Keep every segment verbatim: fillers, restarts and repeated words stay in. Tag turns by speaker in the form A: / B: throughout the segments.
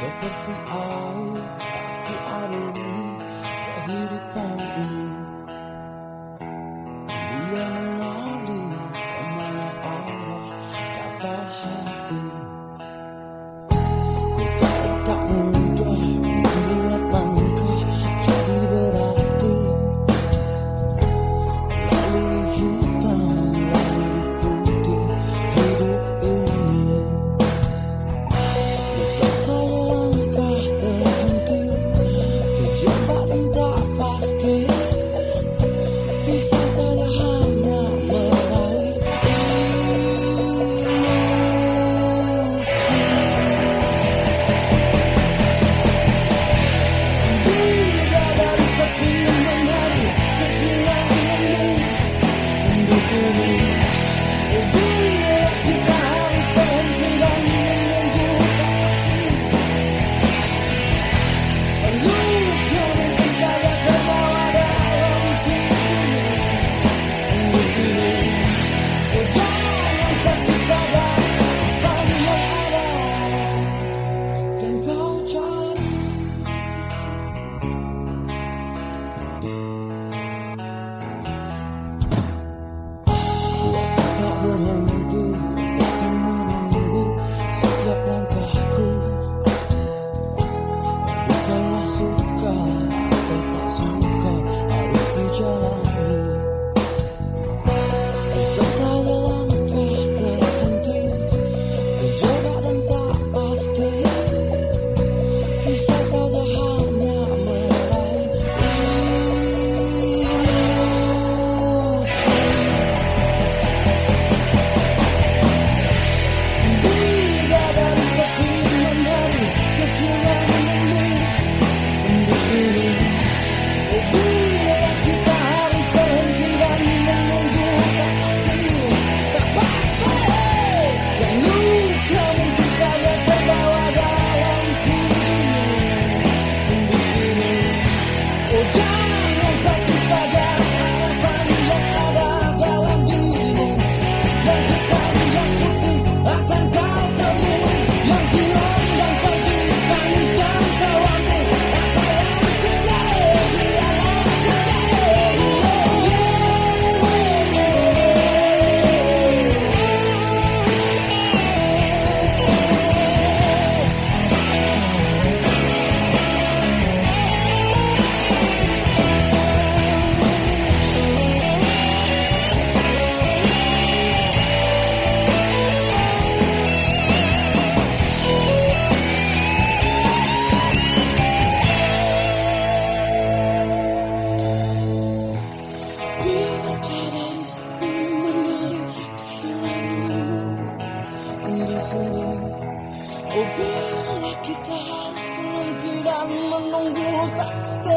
A: Seperti air aku arungi kehidupan ini. Dia mengalir kemana arah kata hati. Ku tahu tak mudah membuat langkah jadi berarti. Lalu hitam, lalu putih hidup ini. Bisa saya langkah terhenti, terjebak dan tak pasti. Bisa saja hanya meraih ilusi. Bila dari sepi mencari kehilanganmu di sini. Bila kita harus berhenti dan menunggu tak pasti. Luka mungkin saja terbawa dalam tidurmu di sini. Oh, jangan sakit saja apa yang ada dan kau cari. Waktu tak berhenti, akan menunggu setiap langkahku. Bukanlah suka atau tak suka harus dijalani. Bisa saja langkah terhenti, terjebak dan tak pasti. Bisa saja hanya meraih ilusi. Bila dari sepi mencari kehilanganmu di sini. Bila kita harus berhenti dan menunggu tak pasti, tak pasti. Dan luka mungkin saja terbawa dalam tidurmu di sini. Oh, jangan sakit saja harapan yang ada dalam dirimu. Yang hitam, yang putih akan kau temui. Yang hilang dan pergi, tangis dan tawamu. Apa yang terjadi, biarlah terjadi. Bila dari sepi mencari kehilanganmu di sini. Oh, bila kita harus berhenti dan menunggu tak pasti.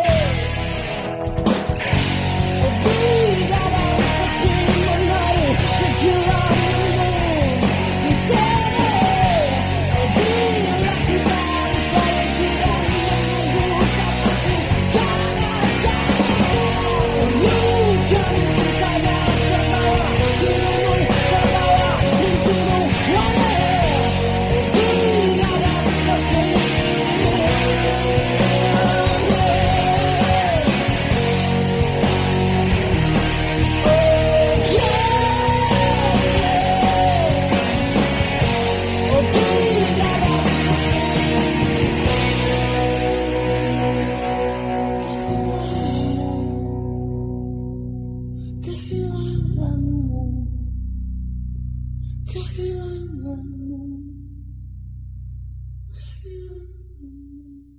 A: Oh, bila dari sepi mencari kehilanganmu di sini. Oh, bila kita harus berhenti dan menunggu tak pasti. Jangan, jangan. Luka mungkin saja terbawa dirimu, terbawa mimpimu. Bila dari sepi. Kehilanganmu, kehilanganmu, kehilanganmu.